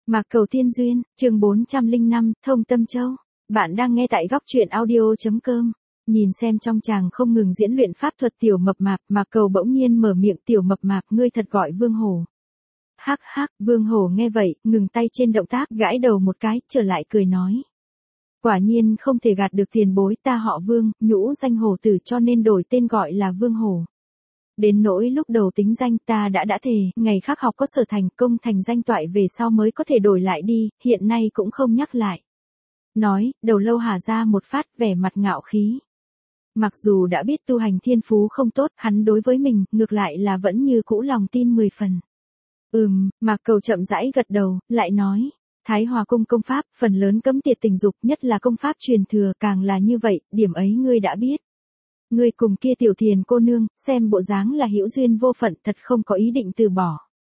Mạc Cầu Tiên Duyên, chương 405, Thông Tâm Châu. Bạn đang nghe tại góc truyện audio.com. Nhìn xem trong chàng không ngừng diễn luyện pháp thuật tiểu mập mạp, Mạc Cầu bỗng nhiên mở miệng, tiểu mập mạp, ngươi thật gọi Vương Hổ. Hắc hắc, Vương Hổ nghe vậy, ngừng tay trên động tác, gãi đầu một cái, trở lại cười nói. Quả nhiên không thể gạt được tiền bối, ta họ Vương, nhũ danh Hổ Tử, cho nên đổi tên gọi là Vương Hổ. Đến nỗi lúc đầu tính danh ta đã thề, ngày khác học có sở thành công thành danh toại về sau mới có thể đổi lại đi, hiện nay cũng không nhắc lại. Nói, đầu lâu hả ra một phát, vẻ mặt ngạo khí. Mặc dù đã biết tu hành thiên phú không tốt, hắn đối với mình, ngược lại là vẫn như cũ lòng tin 10 phần. Mạc Cầu chậm rãi gật đầu, lại nói. Thái Hòa cung công pháp, phần lớn cấm tiệt tình dục, nhất là công pháp truyền thừa, càng là như vậy, điểm ấy ngươi đã biết. Ngươi cùng kia tiểu thiền cô nương, xem bộ dáng là hữu duyên vô phận, thật không có ý định từ bỏ.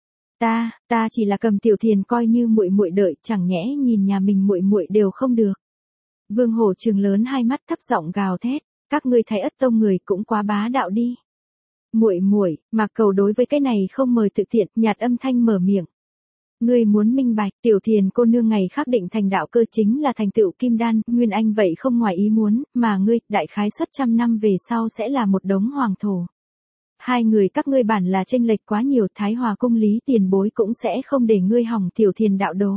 Ta chỉ là cầm tiểu thiền coi như muội muội đợi, chẳng nhẽ nhìn nhà mình muội muội đều không được. Vương Hổ trừng lớn hai mắt, thấp giọng gào thét, các ngươi Thái Ất tông người cũng quá bá đạo đi. Muội, Mạc Cầu đối với cái này không mời tự tiện, nhạt âm thanh mở miệng. Ngươi muốn minh bạch, tiểu thiền cô nương ngày khác định thành đạo cơ chính là thành tựu kim đan, nguyên anh vậy không ngoài ý muốn, mà ngươi, đại khái suất 100 năm về sau sẽ là một đống hoàng thổ. Hai người các ngươi bản là chênh lệch quá nhiều, Thái Hòa cung lý tiền bối cũng sẽ không để ngươi hỏng tiểu thiền đạo đồ.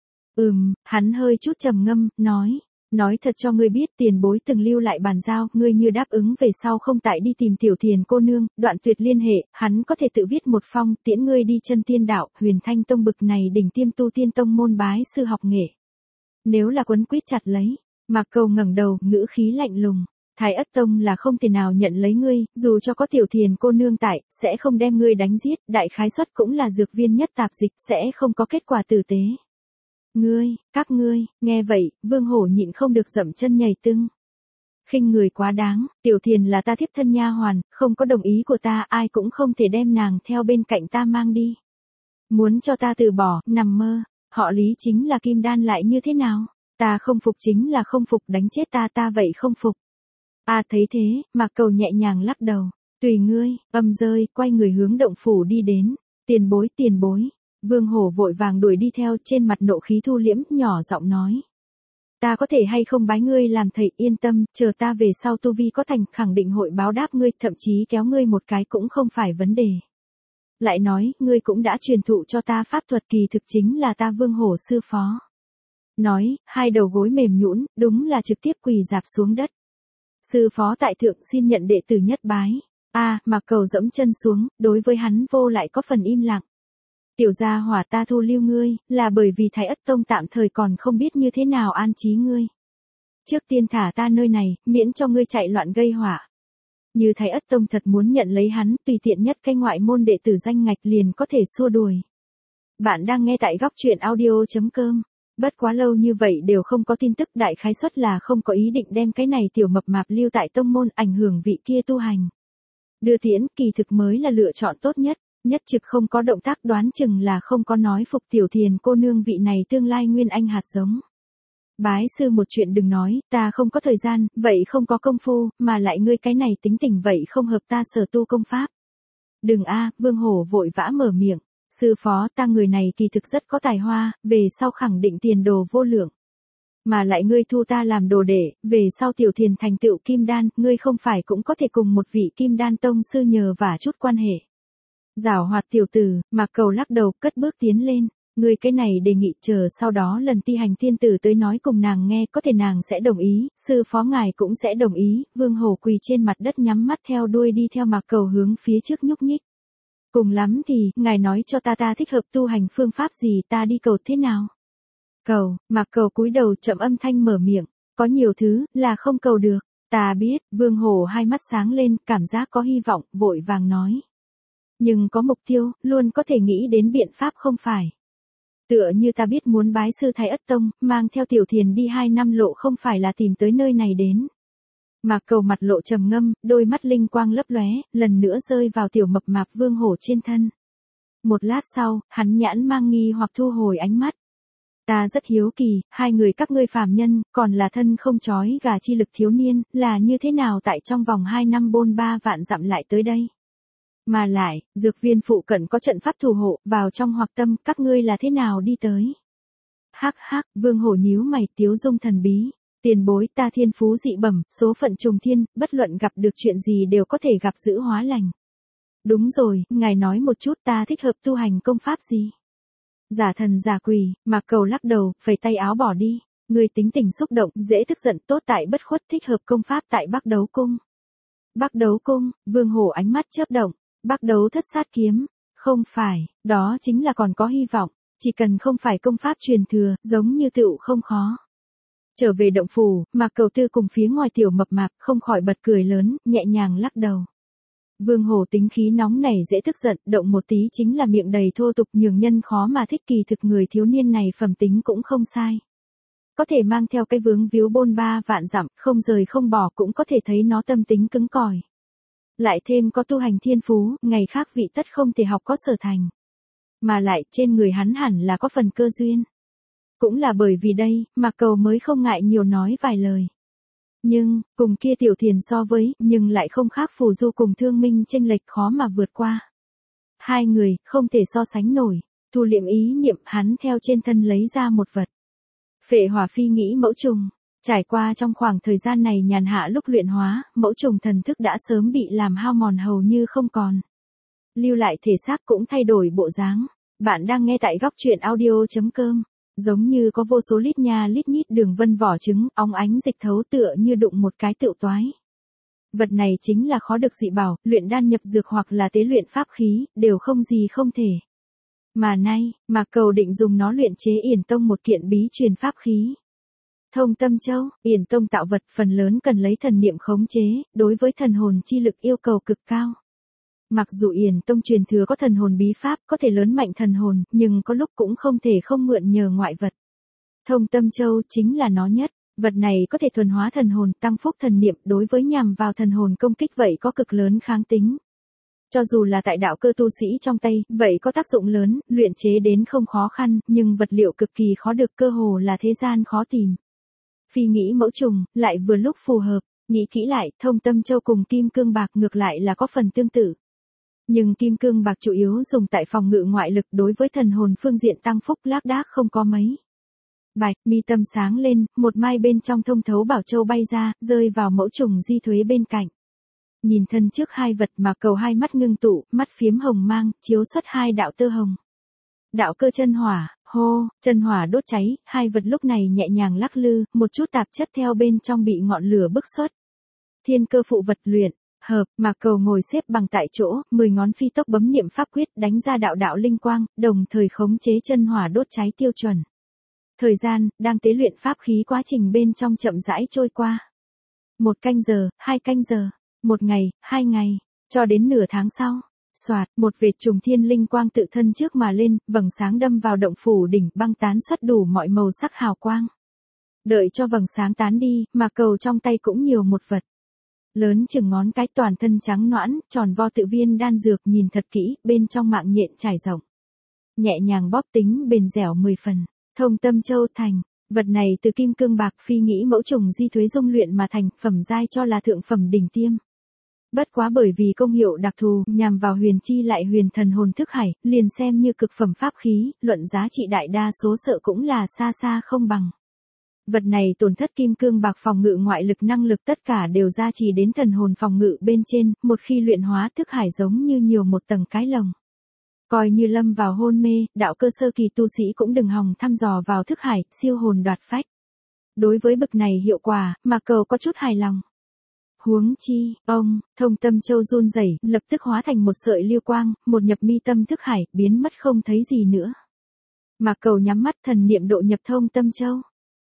Hắn hơi chút trầm ngâm, nói thật cho ngươi biết, tiền bối từng lưu lại bàn giao, ngươi như đáp ứng về sau không tại đi tìm tiểu thiền cô nương, đoạn tuyệt liên hệ, hắn có thể tự viết một phong, tiễn ngươi đi chân tiên đạo, Huyền Thanh tông bực này đỉnh tiêm tu tiên tông môn bái sư học nghệ. Nếu là quấn quýt chặt lấy, Mạc Cầu ngẩng đầu, ngữ khí lạnh lùng. Thái Ất tông là không thể nào nhận lấy ngươi, dù cho có tiểu thiền cô nương tại, sẽ không đem ngươi đánh giết, đại khái suất cũng là dược viên nhất tạp dịch, sẽ không có kết quả tử tế. Các ngươi, nghe vậy, Vương Hổ nhịn không được dậm chân nhảy tưng. Khinh người quá đáng, tiểu thiền là ta thiếp thân nha hoàn, không có đồng ý của ta, ai cũng không thể đem nàng theo bên cạnh ta mang đi. Muốn cho ta từ bỏ, nằm mơ, họ Lý chính là kim đan lại như thế nào? Ta không phục chính là không phục, đánh chết ta vậy không phục. Thấy thế, Mạc Cầu nhẹ nhàng lắc đầu, tùy ngươi, âm rơi, quay người hướng động phủ đi đến, tiền bối. Vương Hổ vội vàng đuổi đi theo, trên mặt nộ khí thu liễm, nhỏ giọng nói. Ta có thể hay không bái ngươi làm thầy, yên tâm, chờ ta về sau tu vi có thành, khẳng định hội báo đáp ngươi, thậm chí kéo ngươi một cái cũng không phải vấn đề. Lại nói, ngươi cũng đã truyền thụ cho ta pháp thuật, kỳ thực chính là ta Vương Hổ sư phó. Nói, hai đầu gối mềm nhũn, đúng là trực tiếp quỳ rạp xuống đất. Sư phó tại thượng, xin nhận đệ tử nhất bái. Mạc Cầu dẫm chân xuống, đối với hắn vô lại có phần im lặng. Tiểu gia hỏa, ta thu lưu ngươi, là bởi vì Thái Ất tông tạm thời còn không biết như thế nào an trí ngươi. Trước tiên thả ta nơi này, miễn cho ngươi chạy loạn gây họa. Như Thái Ất tông thật muốn nhận lấy hắn, tùy tiện nhất cái ngoại môn đệ tử danh ngạch liền có thể xua đuổi. Bạn đang nghe tại góc truyện audio.com. Bất quá lâu như vậy đều không có tin tức, đại khái suất là không có ý định đem cái này tiểu mập mạp lưu tại tông môn, ảnh hưởng vị kia tu hành. Đưa tiễn, kỳ thực mới là lựa chọn tốt nhất. Nhất trực không có động tác, đoán chừng là không có nói phục tiểu thiền cô nương vị này tương lai nguyên anh hạt giống. Bái sư một chuyện đừng nói, ta không có thời gian, vậy không có công phu, mà lại ngươi cái này tính tình vậy không hợp ta sở tu công pháp. Đừng Vương Hổ vội vã mở miệng, sư phó, ta người này kỳ thực rất có tài hoa, về sau khẳng định tiền đồ vô lượng. Mà lại ngươi thu ta làm đồ đệ, về sau tiểu thiền thành tựu kim đan, ngươi không phải cũng có thể cùng một vị kim đan tông sư nhờ vả chút quan hệ. Giảo hoạt tiểu tử, Mạc Cầu lắc đầu, cất bước tiến lên, ngươi cái này đề nghị chờ sau đó lần ti hành tiên tử tới nói cùng nàng nghe, có thể nàng sẽ đồng ý, sư phó ngài cũng sẽ đồng ý. Vương Hổ quỳ trên mặt đất nhắm mắt theo đuôi đi theo Mạc Cầu hướng phía trước nhúc nhích. Cùng lắm thì, ngài nói cho ta thích hợp tu hành phương pháp gì, ta đi cầu thế nào? Mạc Cầu cúi đầu chậm âm thanh mở miệng, có nhiều thứ, là không cầu được, ta biết. Vương Hổ hai mắt sáng lên, cảm giác có hy vọng, vội vàng nói. Nhưng có mục tiêu, luôn có thể nghĩ đến biện pháp không phải. Tựa như ta biết muốn bái sư Thái Ất tông, mang theo tiểu thiền đi 2 năm lộ không phải là tìm tới nơi này đến. Mạc Cầu mặt lộ trầm ngâm, đôi mắt linh quang lấp lóe, lần nữa rơi vào tiểu mập mạp Vương Hổ trên thân. Một lát sau, hắn nhãn mang nghi hoặc thu hồi ánh mắt. Ta rất hiếu kỳ, hai người các ngươi phàm nhân, còn là thân không chói gà chi lực thiếu niên, là như thế nào tại trong vòng 2 năm bôn 3 vạn dặm lại tới đây? Mà lại, dược viên phụ cận có trận pháp thủ hộ, vào trong hoặc tâm, các ngươi là thế nào đi tới? Hắc hắc, Vương Hổ nhíu mày, tiếu dung thần bí. Tiền bối, ta thiên phú dị bẩm, số phận trùng thiên, bất luận gặp được chuyện gì đều có thể gặp dữ hóa lành. Đúng rồi, ngài nói một chút ta thích hợp tu hành công pháp gì? Giả thần giả quỷ, Mạc Cầu lắc đầu, phẩy tay áo bỏ đi. Người tính tình xúc động, dễ tức giận, tốt tại bất khuất, thích hợp công pháp tại Bắc Đấu Cung. Bắc Đấu Cung, Vương Hổ ánh mắt chớp động. Bắc Đấu Thất Sát Kiếm. Không phải, đó chính là còn có hy vọng. Chỉ cần không phải công pháp truyền thừa, giống như tựu không khó. Trở về động phủ, Mạc Cầu Tư cùng phía ngoài tiểu mập mạp không khỏi bật cười lớn, nhẹ nhàng lắc đầu. Vương Hổ tính khí nóng nảy dễ tức giận, động một tí chính là miệng đầy thô tục, nhường nhân khó mà thích, kỳ thực người thiếu niên này phẩm tính cũng không sai. Có thể mang theo cái vướng víu bôn ba vạn dặm, không rời không bỏ, cũng có thể thấy nó tâm tính cứng cỏi. Lại thêm có tu hành thiên phú, ngày khác vị tất không thể học có sở thành. Mà lại trên người hắn hẳn là có phần cơ duyên. Cũng là bởi vì đây, Mạc Cầu mới không ngại nhiều nói vài lời. Nhưng, cùng kia Tiểu Thiền so với, nhưng lại không khác Phù Du cùng Thương Minh chênh lệch khó mà vượt qua. Hai người, không thể so sánh nổi. Thu liệm ý niệm, hắn theo trên thân lấy ra một vật. Phệ hỏa phi nghĩ mẫu trùng. Trải qua trong khoảng thời gian này nhàn hạ lúc luyện hóa, mẫu trùng thần thức đã sớm bị làm hao mòn hầu như không còn. Lưu lại thể xác cũng thay đổi bộ dáng. Bạn đang nghe tại góc truyện audio.com. Giống như có vô số lít nha lít nhít đường vân vỏ trứng, óng ánh dịch thấu tựa như đụng một cái tựu toái. Vật này chính là khó được dị bảo, luyện đan nhập dược hoặc là tế luyện pháp khí, đều không gì không thể. Mà nay, Mạc Cầu định dùng nó luyện chế Yển Tông một kiện bí truyền pháp khí. Thông Tâm Châu, Yển Tông tạo vật phần lớn cần lấy thần niệm khống chế, đối với thần hồn chi lực yêu cầu cực cao. Mặc dù Yển Tông truyền thừa có thần hồn bí pháp, có thể lớn mạnh thần hồn, nhưng có lúc cũng không thể không mượn nhờ ngoại vật. Thông Tâm Châu chính là nó nhất, vật này có thể thuần hóa thần hồn, tăng phúc thần niệm, đối với nhằm vào thần hồn công kích vậy có cực lớn kháng tính. Cho dù là tại đạo cơ tu sĩ trong tay, vậy có tác dụng lớn, luyện chế đến không khó khăn, nhưng vật liệu cực kỳ khó được, cơ hồ là thế gian khó tìm. Phi nghĩ mẫu trùng, lại vừa lúc phù hợp, nghĩ kỹ lại, Thông Tâm Châu cùng kim cương bạc ngược lại là có phần tương tự. Nhưng kim cương bạc chủ yếu dùng tại phòng ngự ngoại lực, đối với thần hồn phương diện tăng phúc lác đác không có mấy. Bạch, mi tâm sáng lên, một mai bên trong thông thấu bảo châu bay ra, rơi vào mẫu trùng di thuế bên cạnh. Nhìn thân trước hai vật, mà Cầu hai mắt ngưng tụ, mắt phiếm hồng mang, chiếu xuất hai đạo tơ hồng. Đạo cơ chân hỏa, hô, chân hỏa đốt cháy, hai vật lúc này nhẹ nhàng lắc lư, một chút tạp chất theo bên trong bị ngọn lửa bức xuất. Thiên cơ phụ vật luyện, hợp, Mạc Cầu ngồi xếp bằng tại chỗ, 10 ngón phi tốc bấm niệm pháp quyết, đánh ra đạo đạo linh quang, đồng thời khống chế chân hỏa đốt cháy tiêu chuẩn. Thời gian, đang tế luyện pháp khí quá trình bên trong chậm rãi trôi qua. 1 canh giờ, 2 canh giờ, 1 ngày, 2 ngày, cho đến nửa tháng sau. Soạt, một vệt trùng thiên linh quang tự thân trước mà lên, vầng sáng đâm vào động phủ đỉnh, băng tán xuất đủ mọi màu sắc hào quang. Đợi cho vầng sáng tán đi, Mạc Cầu trong tay cũng nhiều một vật. Lớn chừng ngón cái, toàn thân trắng nõn, tròn vo tự viên đan dược, nhìn thật kỹ, bên trong mạng nhện trải rộng. Nhẹ nhàng bóp tính bền dẻo 10 phần, Thông Tâm Châu thành. Vật này từ kim cương bạc phi nghĩ mẫu trùng di thuế dung luyện mà thành, phẩm giai cho là thượng phẩm đỉnh tiêm. Bất quá bởi vì công hiệu đặc thù, nhằm vào huyền chi lại huyền thần hồn thức hải, liền xem như cực phẩm pháp khí, luận giá trị đại đa số sợ cũng là xa xa không bằng. Vật này tổn thất kim cương bạc phòng ngự ngoại lực năng lực tất cả đều gia trì đến thần hồn phòng ngự bên trên, một khi luyện hóa thức hải giống như nhiều một tầng cái lồng. Coi như lâm vào hôn mê, đạo cơ sơ kỳ tu sĩ cũng đừng hòng thăm dò vào thức hải, siêu hồn đoạt phách. Đối với bực này hiệu quả, Mạc Cầu có chút hài lòng. Huống chi, Thông Tâm Châu run rẩy, lập tức hóa thành một sợi lưu quang, một nhập mi tâm thức hải, biến mất không thấy gì nữa. Mạc Cầu nhắm mắt, thần niệm độ nhập Thông Tâm Châu.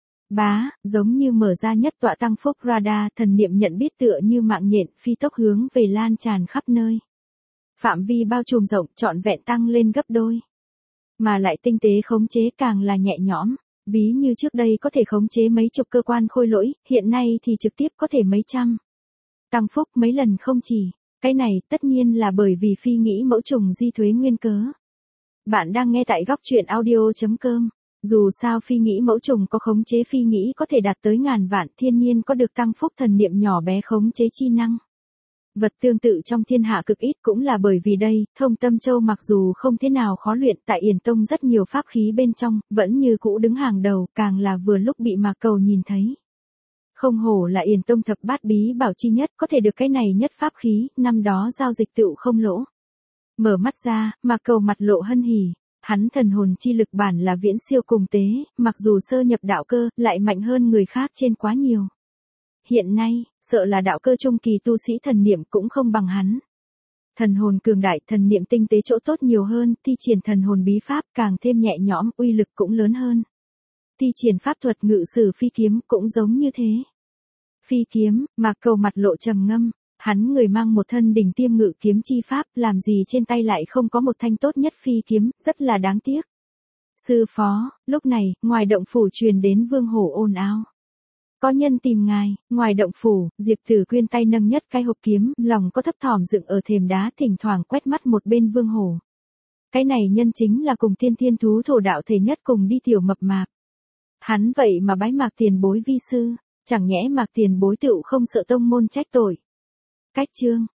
Bá, giống như mở ra nhất tọa tăng phúc radar, thần niệm nhận biết tựa như mạng nhện, phi tốc hướng về lan tràn khắp nơi. Phạm vi bao trùm rộng, trọn vẹn tăng lên gấp đôi. Mà lại tinh tế khống chế càng là nhẹ nhõm. Ví như trước đây có thể khống chế mấy chục cơ quan khôi lỗi, hiện nay thì trực tiếp có thể mấy trăm. Tăng phúc mấy lần không chỉ. Cái này tất nhiên là bởi vì phi nghĩ mẫu trùng di thuế nguyên cớ. Bạn đang nghe tại góc truyện audio.com. Dù sao phi nghĩ mẫu trùng có khống chế phi nghĩ có thể đạt tới ngàn vạn, thiên nhiên có được tăng phúc thần niệm nhỏ bé khống chế chi năng. Vật tương tự trong thiên hạ cực ít cũng là bởi vì đây, Thông Tâm Châu mặc dù không thế nào khó luyện tại Yển Tông rất nhiều pháp khí bên trong, vẫn như cũ đứng hàng đầu, càng là vừa lúc bị Mạc Cầu nhìn thấy. Không hổ là Yển Tông thập bát bí bảo chi nhất, có thể được cái này nhất pháp khí, năm đó giao dịch tựu không lỗ. Mở mắt ra, Mạc Cầu mặt lộ hân hỉ. Hắn thần hồn chi lực bản là viễn siêu cùng tế, mặc dù sơ nhập đạo cơ, lại mạnh hơn người khác trên quá nhiều. Hiện nay, sợ là đạo cơ trung kỳ tu sĩ thần niệm cũng không bằng hắn. Thần hồn cường đại, thần niệm tinh tế chỗ tốt nhiều hơn, thi triển thần hồn bí pháp càng thêm nhẹ nhõm, uy lực cũng lớn hơn. Thi triển pháp thuật ngự sử phi kiếm cũng giống như thế. Phi kiếm, Mạc Cầu mặt lộ trầm ngâm, hắn người mang một thân đỉnh tiêm ngự kiếm chi pháp, làm gì trên tay lại không có một thanh tốt nhất phi kiếm, rất là đáng tiếc. Sư phó, lúc này, ngoài động phủ truyền đến Vương Hổ ồn ào. Có nhân tìm ngài, ngoài động phủ, Diệp Tử Quyên tay nâng nhất cái hộp kiếm, lòng có thấp thỏm dựng ở thềm đá thỉnh thoảng quét mắt một bên Vương Hổ. Cái này nhân chính là cùng thiên thú thổ đạo thể nhất cùng đi tiểu mập mạp. Hắn vậy mà bái Mạc tiền bối vi sư, chẳng nhẽ Mạc tiền bối tựu không sợ tông môn trách tội. Cách chương.